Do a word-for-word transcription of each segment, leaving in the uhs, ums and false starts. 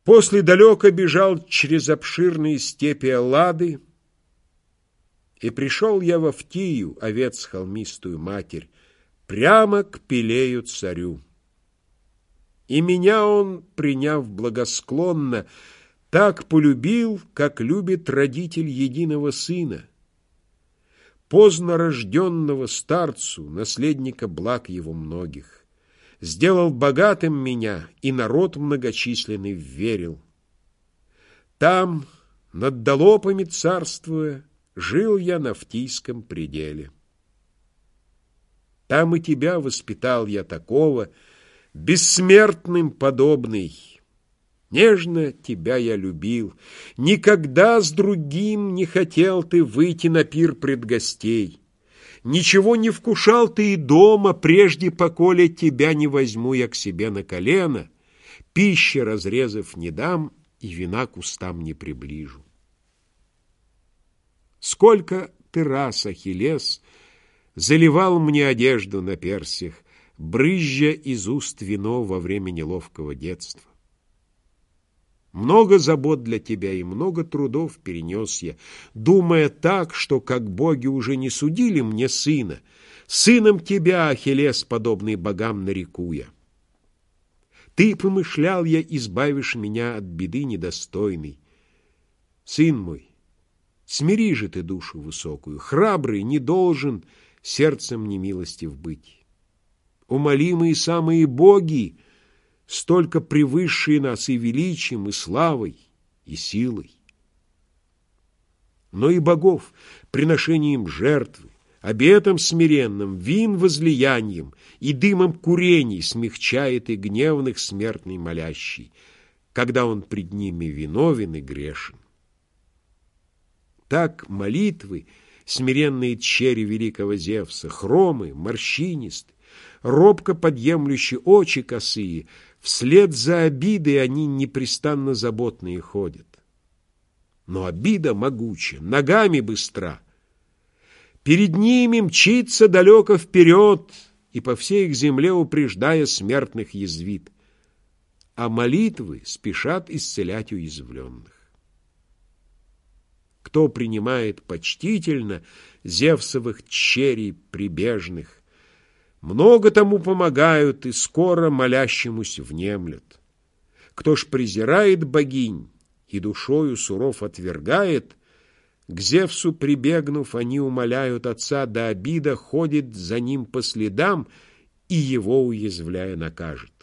После далеко бежал через обширные степи Эллады, и пришел я в Автию, овец холмистую матерь, прямо к Пелею царю. И меня он, приняв благосклонно, так полюбил, как любит родитель единого сына, поздно рожденного старцу, наследника благ его многих. Сделал богатым меня, и народ многочисленный вверил. Там, над Долопами царствуя, жил я на Фтийском пределе. Там и тебя воспитал я такого, бессмертным подобный. Нежно тебя я любил, никогда с другим не хотел ты выйти на пир пред гостей. Ничего не вкушал ты и дома, прежде поколе тебя не возьму я к себе на колено, пищи разрезав не дам и вина к устам не приближу. Сколько ты раз, Ахиллес, заливал мне одежду на персях, брызжа из уст вино во время неловкого детства. Много забот для тебя и много трудов перенес я, думая так, что, как боги уже не судили мне сына, сыном тебя, Ахиллес, подобный богам, нареку я. Ты, помышлял я, избавишь меня от беды недостойной. Сын мой, смири же ты душу высокую, храбрый не должен сердцем немилостив быть. Умолимые самые боги, столько превысшие нас и величием, и славой, и силой. Но и богов приношением жертвы, обетом смиренным, вин возлиянием и дымом курений смягчает и гневных смертный молящий, когда он пред ними виновен и грешен. Так молитвы, смиренные черри великого Зевса, хромы, морщинисты, робко подъемлющие очи косые, вслед за обидой они непрестанно заботные ходят. Но обида могуча, ногами быстра. Перед ними мчится далеко вперед, и по всей их земле упреждая смертных язвит. А молитвы спешат исцелять уязвленных. Кто принимает почтительно Зевсовых черей прибежных, много тому помогают и скоро молящемусь внемлют. Кто ж презирает богинь и душою суров отвергает, к Зевсу прибегнув, они умоляют отца, да обида ходит за ним по следам и его, уязвляя, накажет.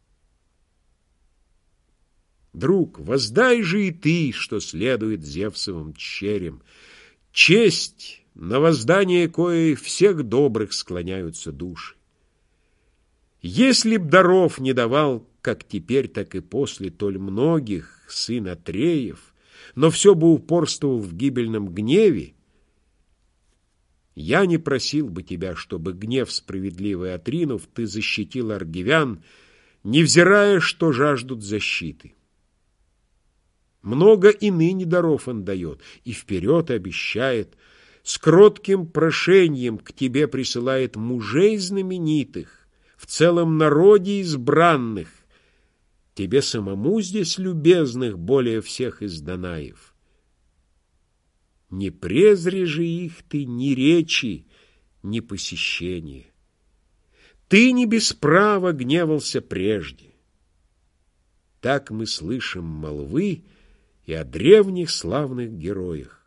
Друг, воздай же и ты, что следует Зевсовым черям, честь, на воздание коей всех добрых склоняются души. Если б даров не давал, как теперь, так и после, толь многих, сын Атреев, но все бы упорствовал в гибельном гневе, я не просил бы тебя, чтобы, гнев справедливый отринув, ты защитил аргивян, невзирая, что жаждут защиты. Много и ныне даров он дает, и вперед обещает, с кротким прошением к тебе присылает мужей знаменитых, в целом народе избранных, тебе самому здесь любезных более всех из Данаев. Не презри же их ты ни речи, ни посещения. Ты не без права гневался прежде. Так мы слышим молвы и о древних славных героях.